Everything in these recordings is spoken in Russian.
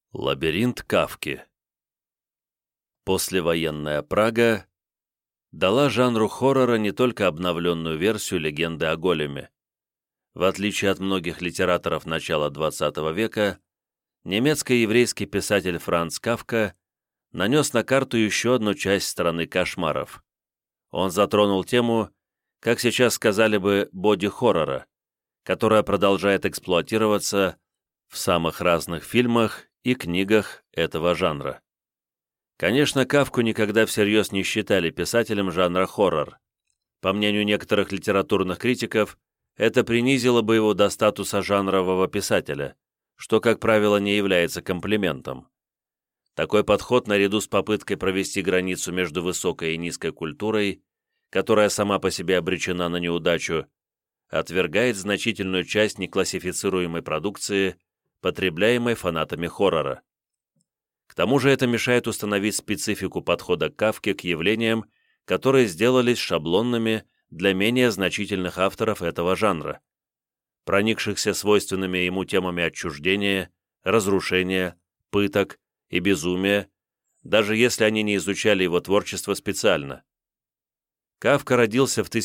Лабиринт Кафки. Послевоенная Прага дала жанру хоррора не только обновленную версию легенды о Големе. В отличие от многих литераторов начала XX века, немецко-еврейский писатель Франц Кафка нанес на карту еще одну часть страны кошмаров. Он затронул тему, как сейчас сказали бы, боди-хоррора, которая продолжает эксплуатироваться в самых разных фильмах и книгах этого жанра. Конечно, Кафку никогда всерьез не считали писателем жанра хоррор. По мнению некоторых литературных критиков, это принизило бы его до статуса жанрового писателя, что, как правило, не является комплиментом. Такой подход, наряду с попыткой провести границу между высокой и низкой культурой, которая сама по себе обречена на неудачу, отвергает значительную часть неклассифицируемой продукции, потребляемой фанатами хоррора. К тому же это мешает установить специфику подхода Кафки к явлениям, которые сделались шаблонными для менее значительных авторов этого жанра, проникшихся свойственными ему темами отчуждения, разрушения, пыток и безумия, даже если они не изучали его творчество специально. Кафка родился в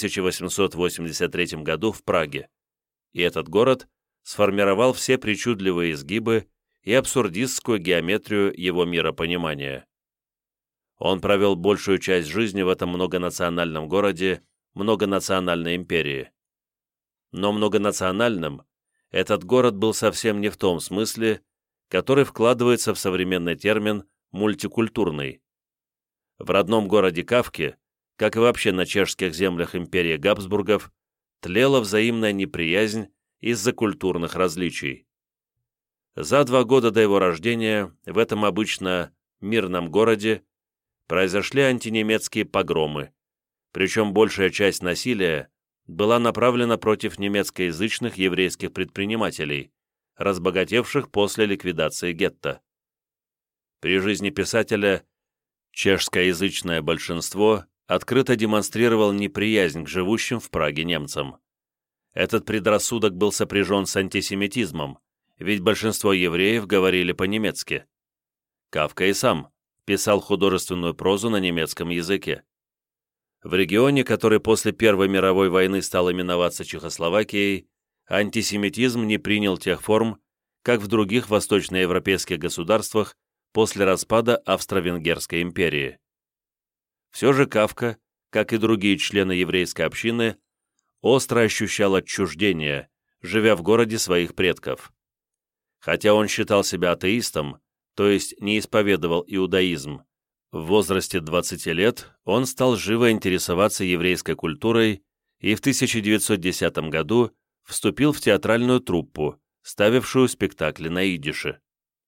1883 году в Праге, и этот город сформировал все причудливые изгибы и абсурдистскую геометрию его миропонимания. Он провел большую часть жизни в этом многонациональном городе, многонациональной империи. Но многонациональным этот город был совсем не в том смысле, который вкладывается в современный термин «мультикультурный». В родном городе Кафки, как и вообще на чешских землях империи Габсбургов, тлела взаимная неприязнь из-за культурных различий. За 2 года до его рождения в этом обычно мирном городе произошли антинемецкие погромы, причем большая часть насилия была направлена против немецкоязычных еврейских предпринимателей, разбогатевших после ликвидации гетто. При жизни писателя чешскоязычное большинство открыто демонстрировало неприязнь к живущим в Праге немцам. Этот предрассудок был сопряжен с антисемитизмом, ведь большинство евреев говорили по-немецки. Кафка и сам писал художественную прозу на немецком языке. В регионе, который после Первой мировой войны стал именоваться Чехословакией, антисемитизм не принял тех форм, как в других восточноевропейских государствах после распада Австро-Венгерской империи. Все же Кафка, как и другие члены еврейской общины, остро ощущал отчуждение, живя в городе своих предков. Хотя он считал себя атеистом, то есть не исповедовал иудаизм, в возрасте 20 лет он стал живо интересоваться еврейской культурой и в 1910 году вступил в театральную труппу, ставившую спектакли на идише.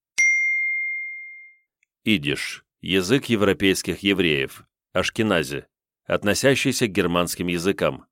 Идиш – язык европейских евреев, ашкенази, относящийся к германским языкам.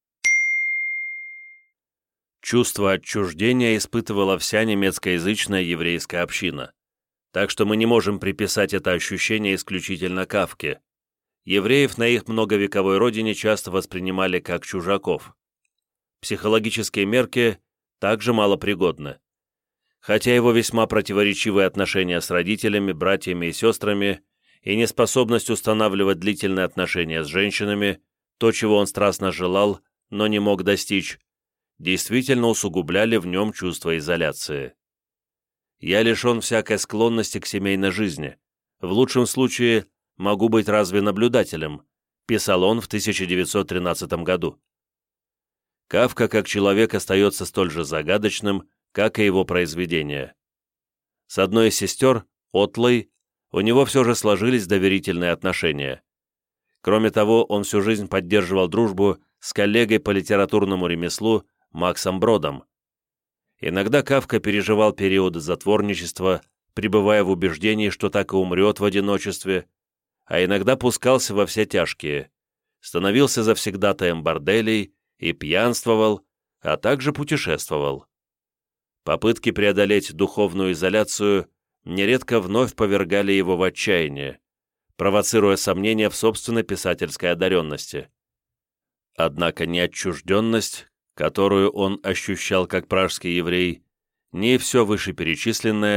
Чувство отчуждения испытывала вся немецкоязычная еврейская община, так что мы не можем приписать это ощущение исключительно Кафке. Евреев на их многовековой родине часто воспринимали как чужаков. Психологические мерки также малопригодны. Хотя его весьма противоречивые отношения с родителями, братьями и сестрами и неспособность устанавливать длительные отношения с женщинами, то, чего он страстно желал, но не мог достичь, действительно усугубляли в нем чувство изоляции. «Я лишен всякой склонности к семейной жизни. В лучшем случае могу быть разве наблюдателем», писал он в 1913 году. Кафка как человек остается столь же загадочным, как и его произведения. С одной из сестер, Отлой, у него все же сложились доверительные отношения. Кроме того, он всю жизнь поддерживал дружбу с коллегой по литературному ремеслу Максом Бродом. Иногда Кафка переживал периоды затворничества, пребывая в убеждении, что так и умрет в одиночестве, а иногда пускался во все тяжкие, становился завсегдатаем борделей и пьянствовал, а также путешествовал. Попытки преодолеть духовную изоляцию нередко вновь повергали его в отчаяние, провоцируя сомнения в собственной писательской одаренности. Однако ни отчужденность, которую он ощущал как пражский еврей, ни все вышеперечисленное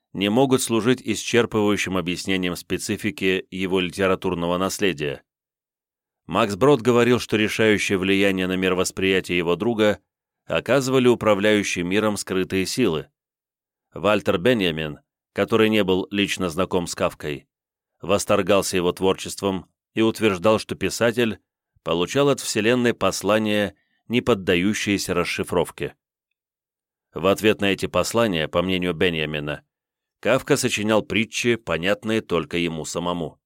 не могут служить исчерпывающим объяснением специфики его литературного наследия. Макс Брод говорил, что решающее влияние на мировосприятие его друга оказывали управляющие миром скрытые силы. Вальтер Беньямин, который не был лично знаком с Кафкой, восторгался его творчеством и утверждал, что писатель получал от Вселенной послания, не поддающиеся расшифровке. В ответ на эти послания, по мнению Беньямина, Кафка сочинял притчи, понятные только ему самому.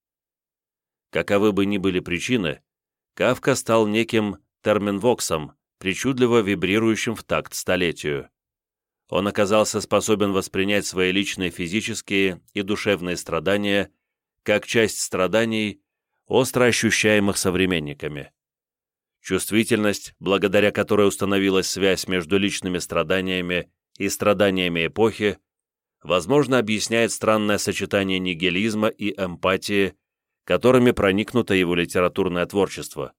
Каковы бы ни были причины, Кафка стал неким терминвоксом, причудливо вибрирующим в такт столетию. Он оказался способен воспринять свои личные физические и душевные страдания как часть страданий, остро ощущаемых современниками. Чувствительность, благодаря которой установилась связь между личными страданиями и страданиями эпохи, возможно, объясняет странное сочетание нигилизма и эмпатии, которыми проникнуто его литературное творчество.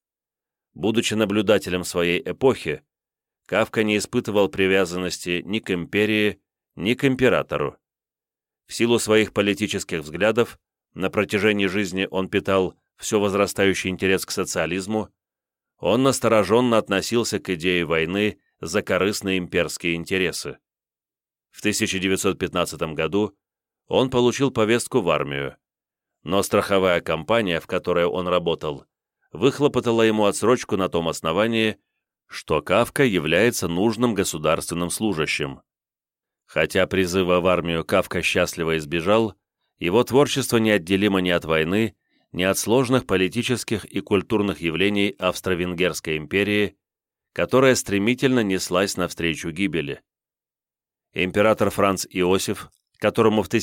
Будучи наблюдателем своей эпохи, Кафка не испытывал привязанности ни к империи, ни к императору. В силу своих политических взглядов на протяжении жизни он питал все возрастающий интерес к социализму, он настороженно относился к идее войны за корыстные имперские интересы. В 1915 году он получил повестку в армию, но страховая компания, в которой он работал, выхлопотала ему отсрочку на том основании, что Кафка является нужным государственным служащим. Хотя призыва в армию Кафка счастливо избежал, его творчество неотделимо ни от войны, ни от сложных политических и культурных явлений Австро-Венгерской империи, которая стремительно неслась навстречу гибели. Император Франц Иосиф, которому в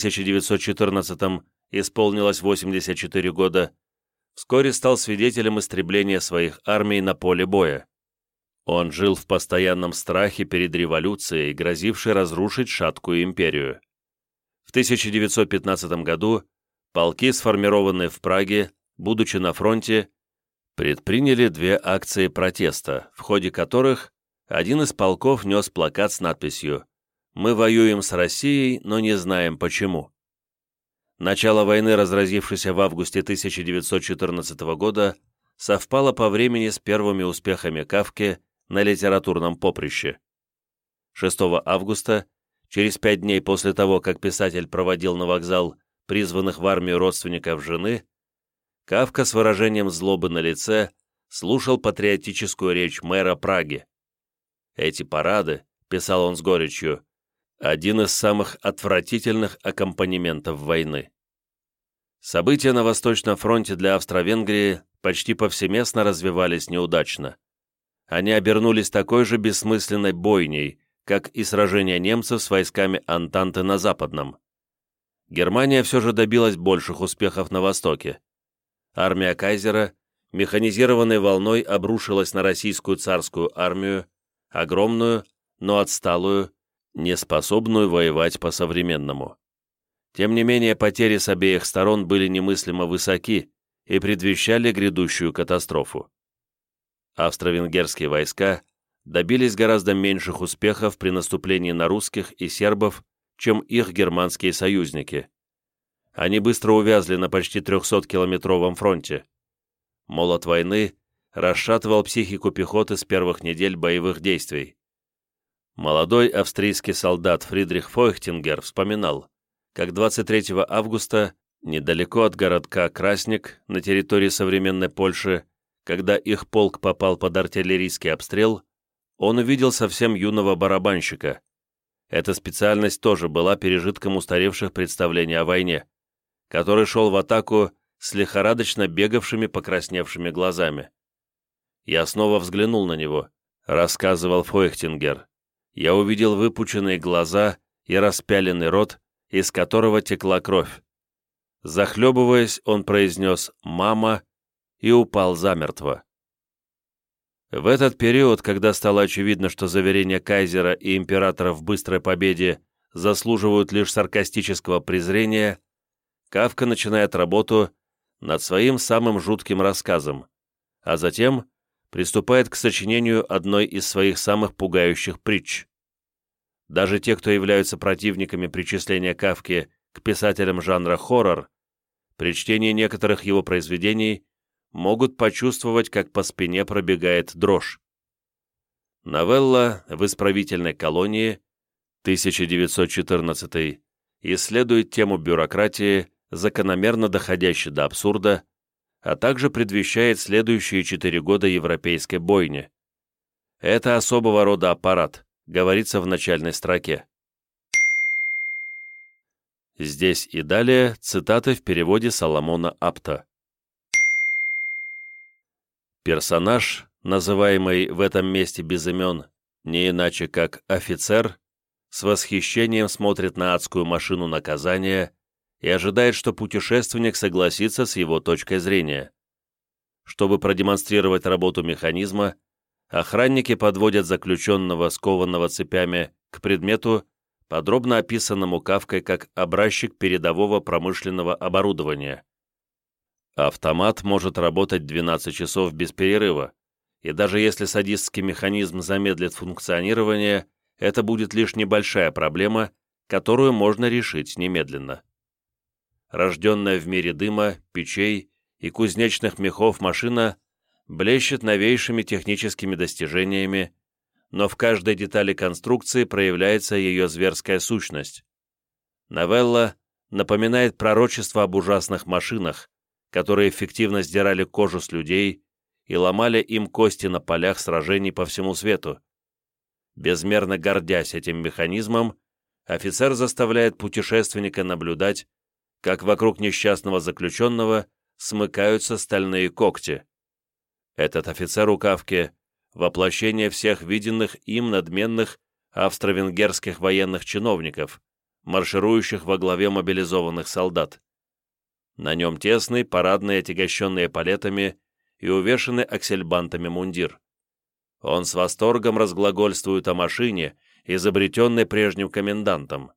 1914-м исполнилось 84 года, вскоре стал свидетелем истребления своих армий на поле боя. Он жил в постоянном страхе перед революцией, грозившей разрушить шаткую империю. В 1915 году полки, сформированные в Праге, будучи на фронте, предприняли 2 акции протеста, в ходе которых один из полков нес плакат с надписью «Мы воюем с Россией, но не знаем почему». Начало войны, разразившейся в августе 1914 года, совпало по времени с первыми успехами Кафки на литературном поприще. 6 августа, через 5 дней после того, как писатель проводил на вокзал призванных в армию родственников жены, Кафка с выражением злобы на лице слушал патриотическую речь мэра Праги. «Эти парады», — писал он с горечью, — «один из самых отвратительных аккомпанементов войны». События на Восточном фронте для Австро-Венгрии почти повсеместно развивались неудачно. Они обернулись такой же бессмысленной бойней, как и сражения немцев с войсками Антанты на Западном. Германия все же добилась больших успехов на Востоке. Армия кайзера механизированной волной обрушилась на российскую царскую армию, огромную, но отсталую, неспособную воевать по-современному. Тем не менее, потери с обеих сторон были немыслимо высоки и предвещали грядущую катастрофу. Австро-венгерские войска добились гораздо меньших успехов при наступлении на русских и сербов, чем их германские союзники. Они быстро увязли на почти 300-километровом фронте. Молот войны расшатывал психику пехоты с первых недель боевых действий. Молодой австрийский солдат Фридрих Фойхтингер вспоминал, как 23 августа, недалеко от городка Красник, на территории современной Польши, когда их полк попал под артиллерийский обстрел, он увидел совсем юного барабанщика. Эта специальность тоже была пережитком устаревших представлений о войне, который шел в атаку с лихорадочно бегавшими покрасневшими глазами. «Я снова взглянул на него», — рассказывал Фойхтингер. «Я увидел выпученные глаза и распяленный рот, из которого текла кровь. Захлебываясь, он произнес «мама» и упал замертво». В этот период, когда стало очевидно, что заверения кайзера и императора в быстрой победе заслуживают лишь саркастического презрения, Кафка начинает работу над своим самым жутким рассказом, а затем приступает к сочинению одной из своих самых пугающих притч. Даже те, кто являются противниками причисления Кафки к писателям жанра хоррор, при чтении некоторых его произведений могут почувствовать, как по спине пробегает дрожь. Новелла «В исправительной колонии» 1914 исследует тему бюрократии, закономерно доходящей до абсурда, а также предвещает следующие 4 года европейской бойни. Это особого рода аппарат, говорится в начальной строке. Здесь и далее цитаты в переводе Соломона Апта. Персонаж, называемый в этом месте без имен, не иначе как офицер, с восхищением смотрит на адскую машину наказания и ожидает, что путешественник согласится с его точкой зрения. Чтобы продемонстрировать работу механизма, охранники подводят заключенного, скованного цепями, к предмету, подробно описанному Кафкой как образчик передового промышленного оборудования. Автомат может работать 12 часов без перерыва, и даже если садистский механизм замедлит функционирование, это будет лишь небольшая проблема, которую можно решить немедленно. Рожденная в мире дыма, печей и кузнечных мехов машина блещет новейшими техническими достижениями, но в каждой детали конструкции проявляется ее зверская сущность. Новелла напоминает пророчество об ужасных машинах, которые эффективно сдирали кожу с людей и ломали им кости на полях сражений по всему свету. Безмерно гордясь этим механизмом, офицер заставляет путешественника наблюдать, как вокруг несчастного заключенного смыкаются стальные когти. Этот офицер у Кафки — воплощение всех виденных им надменных австро-венгерских военных чиновников, марширующих во главе мобилизованных солдат. На нем тесный, парадный, отягощенный эполетами и увешанный аксельбантами мундир. Он с восторгом разглагольствует о машине, изобретенной прежним комендантом.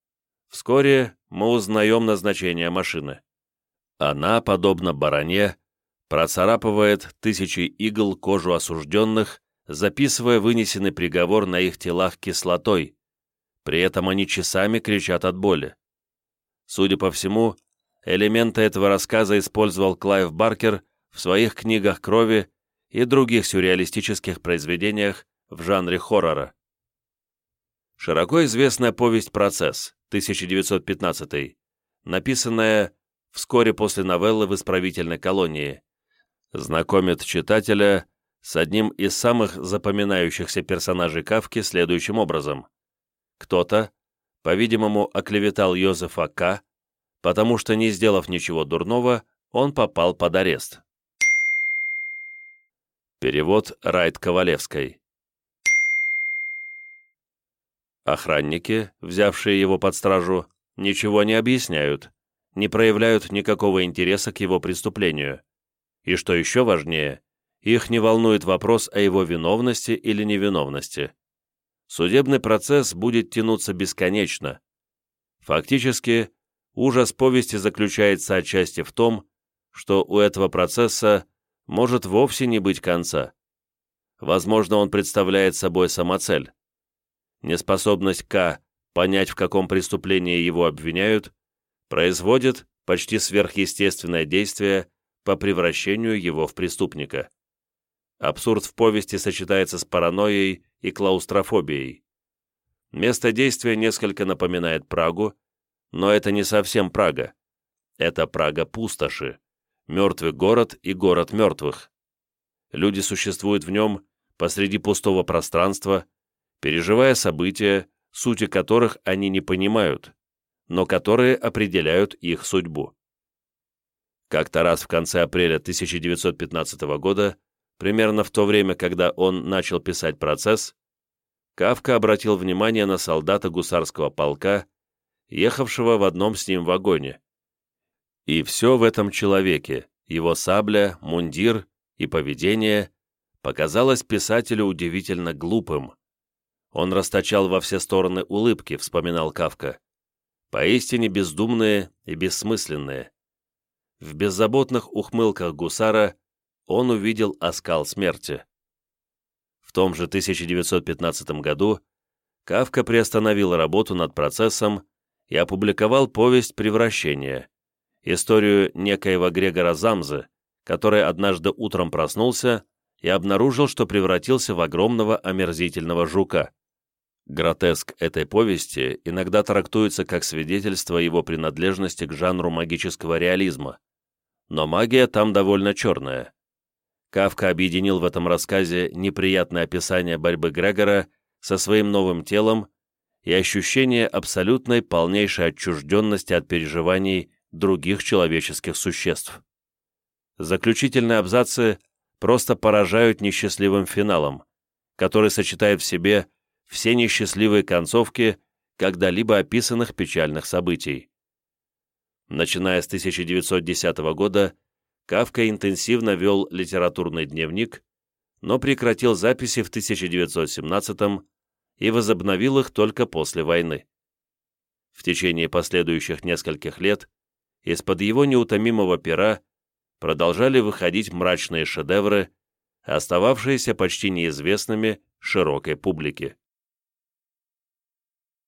Вскоре мы узнаем назначение машины. Она, подобно бароне, процарапывает тысячи игл кожу осужденных, записывая вынесенный приговор на их телах кислотой. При этом они часами кричат от боли. Судя по всему, элементы этого рассказа использовал Клайв Баркер в своих книгах крови и других сюрреалистических произведениях в жанре хоррора. Широко известная повесть «Процесс» 1915, написанная вскоре после новеллы «В исправительной колонии», знакомит читателя с одним из самых запоминающихся персонажей Кафки следующим образом. Кто-то, по-видимому, оклеветал Йозефа К., потому что, не сделав ничего дурного, он попал под арест. Перевод Райт Ковалевской. Охранники, взявшие его под стражу, ничего не объясняют, не проявляют никакого интереса к его преступлению. И что еще важнее, их не волнует вопрос о его виновности или невиновности. Судебный процесс будет тянуться бесконечно. Фактически, ужас повести заключается отчасти в том, что у этого процесса может вовсе не быть конца. Возможно, он представляет собой самоцель. Неспособность К. понять, в каком преступлении его обвиняют, производит почти сверхъестественное действие по превращению его в преступника. Абсурд в повести сочетается с паранойей и клаустрофобией. Место действия несколько напоминает Прагу, но это не совсем Прага. Это Прага пустоши, мертвый город и город мертвых. Люди существуют в нем посреди пустого пространства, переживая события, сути которых они не понимают, но которые определяют их судьбу. Как-то раз в конце апреля 1915 года, примерно в то время, когда он начал писать «Процесс», Кафка обратил внимание на солдата гусарского полка, ехавшего в одном с ним вагоне. И все в этом человеке, его сабля, мундир и поведение, показалось писателю удивительно глупым. Он расточал во все стороны улыбки, вспоминал Кафка, поистине бездумные и бессмысленные. В беззаботных ухмылках гусара он увидел оскал смерти. В том же 1915 году Кафка приостановил работу над процессом и опубликовал повесть «Превращение», историю некоего Грегора Замзы, который однажды утром проснулся и обнаружил, что превратился в огромного омерзительного жука. Гротеск этой повести иногда трактуется как свидетельство его принадлежности к жанру магического реализма, но магия там довольно черная. Кафка объединил в этом рассказе неприятное описание борьбы Грегора со своим новым телом и ощущение абсолютной полнейшей отчужденности от переживаний других человеческих существ. Заключительные абзацы просто поражают несчастливым финалом, который сочетает в себе все несчастливые концовки когда-либо описанных печальных событий. Начиная с 1910 года, Кафка интенсивно вел литературный дневник, но прекратил записи в 1917 и возобновил их только после войны. В течение последующих нескольких лет из-под его неутомимого пера продолжали выходить мрачные шедевры, остававшиеся почти неизвестными широкой публике.